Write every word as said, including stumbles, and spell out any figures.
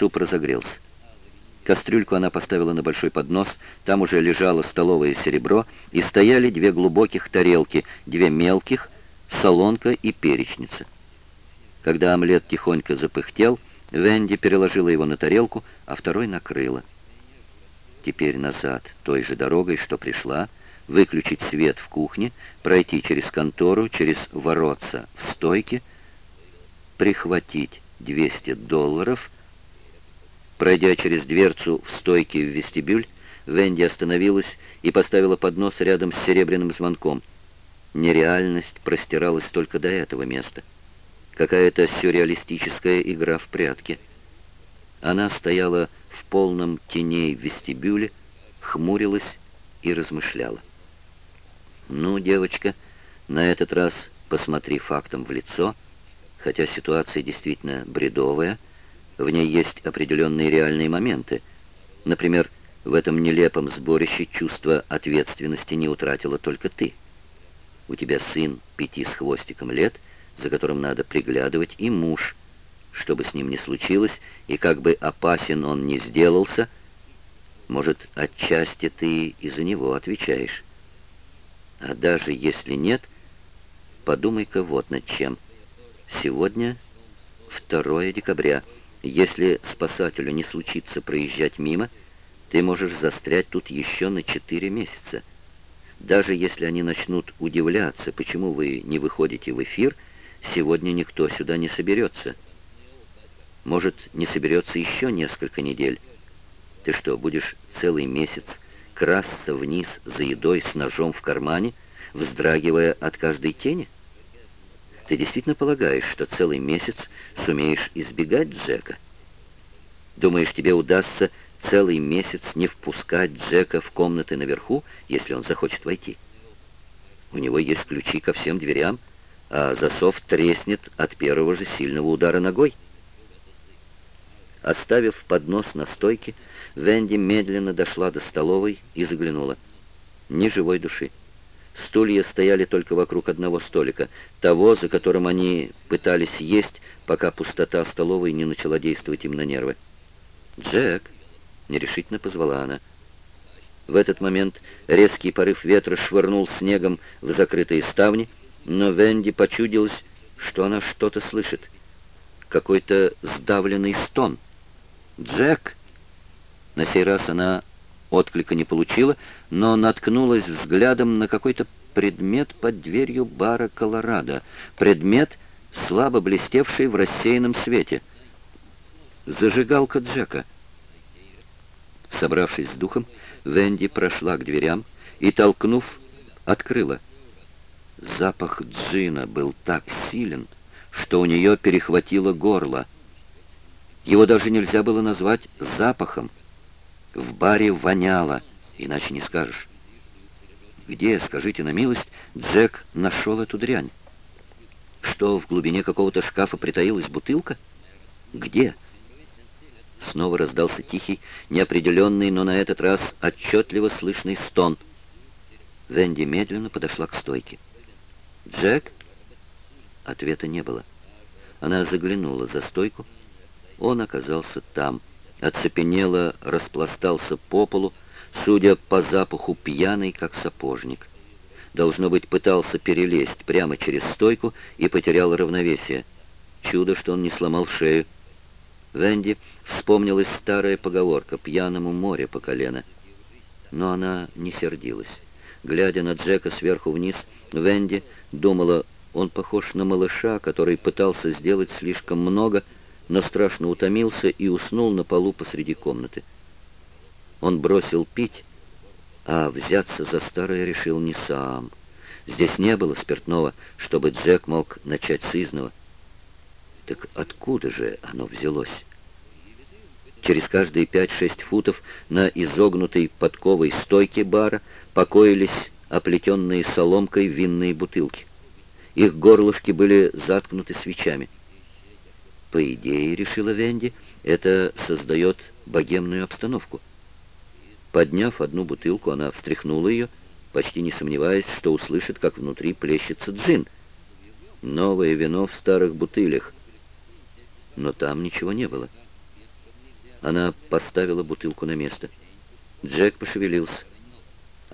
суп разогрелся. Кастрюльку она поставила на большой поднос, там уже лежало столовое серебро, и стояли две глубоких тарелки, две мелких, солонка и перечница. Когда омлет тихонько запыхтел, Венди переложила его на тарелку, а второй накрыла. Теперь назад, той же дорогой, что пришла, выключить свет в кухне, пройти через контору, через воротца в стойке, прихватить двести долларов. Пройдя через дверцу в стойке в вестибюль, Венди остановилась и поставила поднос рядом с серебряным звонком. Нереальность простиралась только до этого места. Какая-то сюрреалистическая игра в прятки. Она стояла в полном теней в вестибюле, хмурилась и размышляла. «Ну, девочка, на этот раз посмотри фактом в лицо, хотя ситуация действительно бредовая, в ней есть определенные реальные моменты. Например, в этом нелепом сборище чувство ответственности не утратила только ты. У тебя сын пяти с хвостиком лет, за которым надо приглядывать, и муж. Что бы с ним ни случилось, и как бы опасен он ни сделался, может, отчасти ты и за него отвечаешь. А даже если нет, подумай-ка вот над чем. Сегодня второе декабря. Если спасателю не случится проезжать мимо, ты можешь застрять тут еще на четыре месяца. Даже если они начнут удивляться, почему вы не выходите в эфир, сегодня никто сюда не соберется. Может, не соберется еще несколько недель. Ты что, будешь целый месяц красться вниз за едой с ножом в кармане, вздрагивая от каждой тени? Ты действительно полагаешь, что целый месяц сумеешь избегать Джека? Думаешь, тебе удастся целый месяц не впускать Джека в комнаты наверху, если он захочет войти? У него есть ключи ко всем дверям, а засов треснет от первого же сильного удара ногой. Оставив поднос на стойке, Венди медленно дошла до столовой и заглянула. Ни живой души. Стулья стояли только вокруг одного столика, того, за которым они пытались есть, пока пустота столовой не начала действовать им на нервы. «Джек!» — нерешительно позвала она. В этот момент резкий порыв ветра швырнул снегом в закрытые ставни, но Венди почудилось, что она что-то слышит. Какой-то сдавленный стон. «Джек!» На сей раз она отклика не получила, но наткнулась взглядом на какой-то предмет под дверью бара «Колорадо». Предмет, слабо блестевший в рассеянном свете. Зажигалка Джека. Собравшись с духом, Венди прошла к дверям и, толкнув, открыла. Запах джина был так силен, что у нее перехватило горло. Его даже нельзя было назвать запахом. В баре воняло, иначе не скажешь. Где, скажите на милость, Джек нашел эту дрянь? Что, в глубине какого-то шкафа притаилась бутылка? Где? Снова раздался тихий, неопределенный, но на этот раз отчетливо слышный стон. Венди медленно подошла к стойке. «Джек?» Ответа не было. Она заглянула за стойку. Он оказался там. Оцепенело распластался по полу, судя по запаху пьяный, как сапожник. Должно быть, пытался перелезть прямо через стойку и потерял равновесие. Чудо, что он не сломал шею. Венди вспомнилась старая поговорка «пьяному море по колено». Но она не сердилась. Глядя на Джека сверху вниз, Венди думала, он похож на малыша, который пытался сделать слишком много, но страшно утомился и уснул на полу посреди комнаты. Он бросил пить, а взяться за старое решил не сам. Здесь не было спиртного, чтобы Джек мог начать с изного. Так откуда же оно взялось? Через каждые пять-шесть футов на изогнутой подковой стойке бара покоились оплетенные соломкой винные бутылки. Их горлышки были заткнуты свечами. По идее, решила Венди, это создает богемную обстановку. Подняв одну бутылку, она встряхнула ее, почти не сомневаясь, что услышит, как внутри плещется джин. Новое вино в старых бутылях. Но там ничего не было. Она поставила бутылку на место. Джек пошевелился.